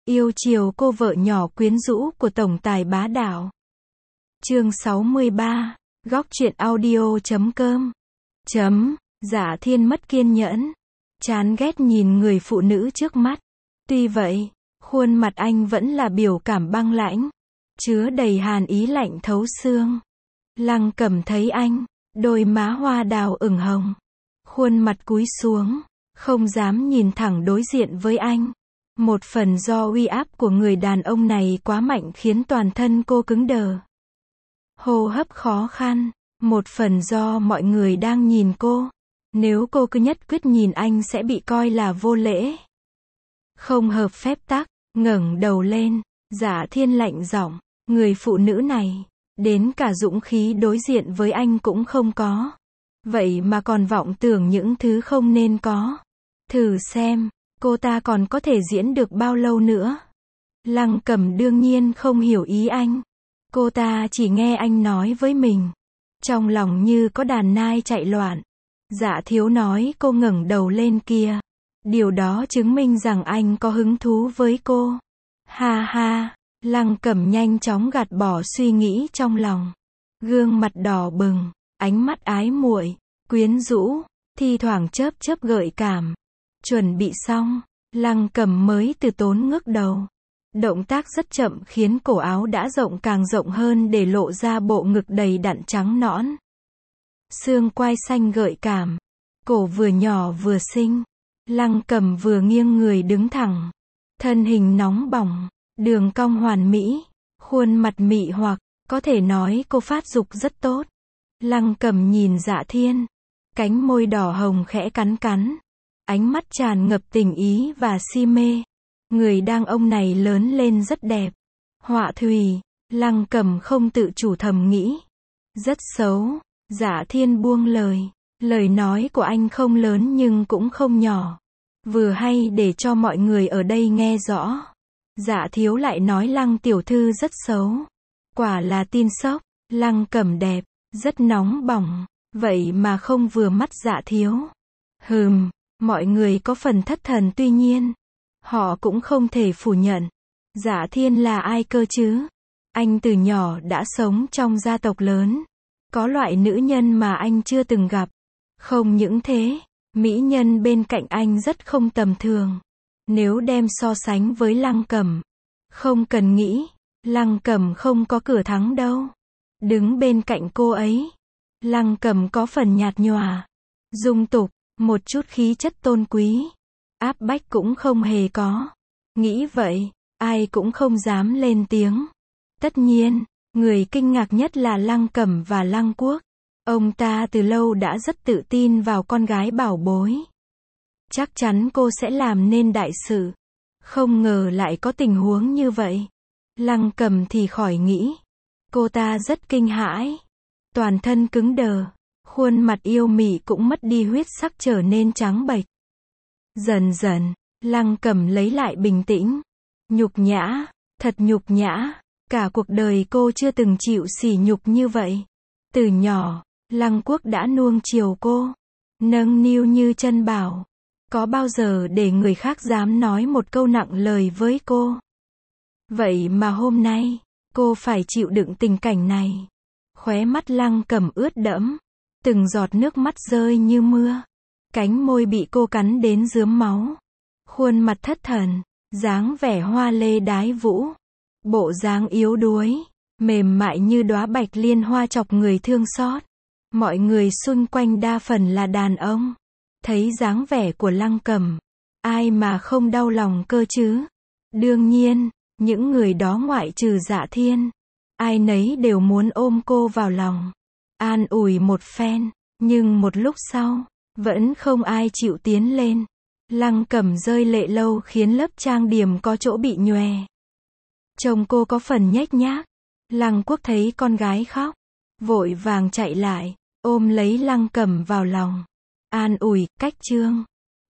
Yêu chiều cô vợ nhỏ quyến rũ của tổng tài bá đạo. Chương 63, góc truyện audio.com. Dạ Thiên mất kiên nhẫn, chán ghét nhìn người phụ nữ trước mắt. Tuy vậy, khuôn mặt anh vẫn là biểu cảm băng lãnh, chứa đầy hàn ý lạnh thấu xương. Lăng Cầm thấy anh, đôi má hoa đào ửng hồng, khuôn mặt cúi xuống, không dám nhìn thẳng đối diện với anh. Một phần do uy áp của người đàn ông này quá mạnh khiến toàn thân cô cứng đờ, hô hấp khó khăn. Một phần do mọi người đang nhìn cô. Nếu cô cứ nhất quyết nhìn anh sẽ bị coi là vô lễ, không hợp phép tắc. Ngẩng đầu lên, Dạ Thiên lạnh giọng, người phụ nữ này, đến cả dũng khí đối diện với anh cũng không có. Vậy mà còn vọng tưởng những thứ không nên có. Thử xem, cô ta còn có thể diễn được bao lâu nữa. Lăng Cầm đương nhiên không hiểu ý anh. Cô ta chỉ nghe anh nói với mình, trong lòng như có đàn nai chạy loạn. Dạ Thiếu nói cô ngẩng đầu lên kia, điều đó chứng minh rằng anh có hứng thú với cô. Ha ha. Lăng Cầm nhanh chóng gạt bỏ suy nghĩ trong lòng, gương mặt đỏ bừng, ánh mắt ái muội, quyến rũ, thi thoảng chớp chớp gợi cảm. Chuẩn bị xong, Lăng Cầm mới từ tốn ngước đầu. Động tác rất chậm khiến cổ áo đã rộng càng rộng hơn để lộ ra bộ ngực đầy đặn trắng nõn. Xương quai xanh gợi cảm, cổ vừa nhỏ vừa xinh. Lăng Cầm vừa nghiêng người đứng thẳng, thân hình nóng bỏng, đường cong hoàn mỹ, khuôn mặt mị hoặc, có thể nói cô phát dục rất tốt. Lăng Cầm nhìn Dạ Thiên, cánh môi đỏ hồng khẽ cắn cắn, ánh mắt tràn ngập tình ý và si mê. Người đàn ông này lớn lên rất đẹp. Họa thủy, Lăng Cầm không tự chủ thầm nghĩ. Rất xấu. Dạ Thiên buông lời. Lời nói của anh không lớn nhưng cũng không nhỏ. Vừa hay để cho mọi người ở đây nghe rõ. Dạ Thiếu lại nói Lăng tiểu thư rất xấu. Quả là tin sốc. Lăng Cầm đẹp, rất nóng bỏng, vậy mà không vừa mắt Dạ Thiếu. Mọi người có phần thất thần, tuy nhiên họ cũng không thể phủ nhận. Dạ Thiên là ai cơ chứ? Anh từ nhỏ đã sống trong gia tộc lớn. Có loại nữ nhân mà anh chưa từng gặp. Không những thế, mỹ nhân bên cạnh anh rất không tầm thường. Nếu đem so sánh với Lăng Cầm, không cần nghĩ, Lăng Cầm không có cửa thắng đâu. Đứng bên cạnh cô ấy, Lăng Cầm có phần nhạt nhòa, dung tục, một chút khí chất tôn quý, áp bách cũng không hề có. Nghĩ vậy, ai cũng không dám lên tiếng. Tất nhiên, người kinh ngạc nhất là Lăng Cầm và Lăng Quốc. Ông ta từ lâu đã rất tự tin vào con gái bảo bối. Chắc chắn cô sẽ làm nên đại sự. Không ngờ lại có tình huống như vậy. Lăng Cầm thì khỏi nghĩ. Cô ta rất kinh hãi, toàn thân cứng đờ, khuôn mặt yêu mị cũng mất đi huyết sắc trở nên trắng bệch. Dần dần, Lăng Cầm lấy lại bình tĩnh. Nhục nhã, thật nhục nhã. Cả cuộc đời cô chưa từng chịu sỉ nhục như vậy. Từ nhỏ, Lăng Quốc đã nuông chiều cô, nâng niu như chân bảo. Có bao giờ để người khác dám nói một câu nặng lời với cô? Vậy mà hôm nay, cô phải chịu đựng tình cảnh này. Khóe mắt Lăng Cầm ướt đẫm, từng giọt nước mắt rơi như mưa. Cánh môi bị cô cắn đến rướm máu. Khuôn mặt thất thần, dáng vẻ hoa lê đái vũ. Bộ dáng yếu đuối, mềm mại như đóa bạch liên hoa chọc người thương xót. Mọi người xung quanh đa phần là đàn ông. Thấy dáng vẻ của Lăng Cầm, ai mà không đau lòng cơ chứ? Đương nhiên, những người đó ngoại trừ Dạ Thiên, ai nấy đều muốn ôm cô vào lòng, an ủi một phen. Nhưng một lúc sau, vẫn không ai chịu tiến lên. Lăng Cầm rơi lệ lâu khiến lớp trang điểm có chỗ bị nhòe. Trông cô có phần nhếch nhác. Lăng Quốc thấy con gái khóc, vội vàng chạy lại, ôm lấy Lăng Cầm vào lòng, an ủi, cách trương.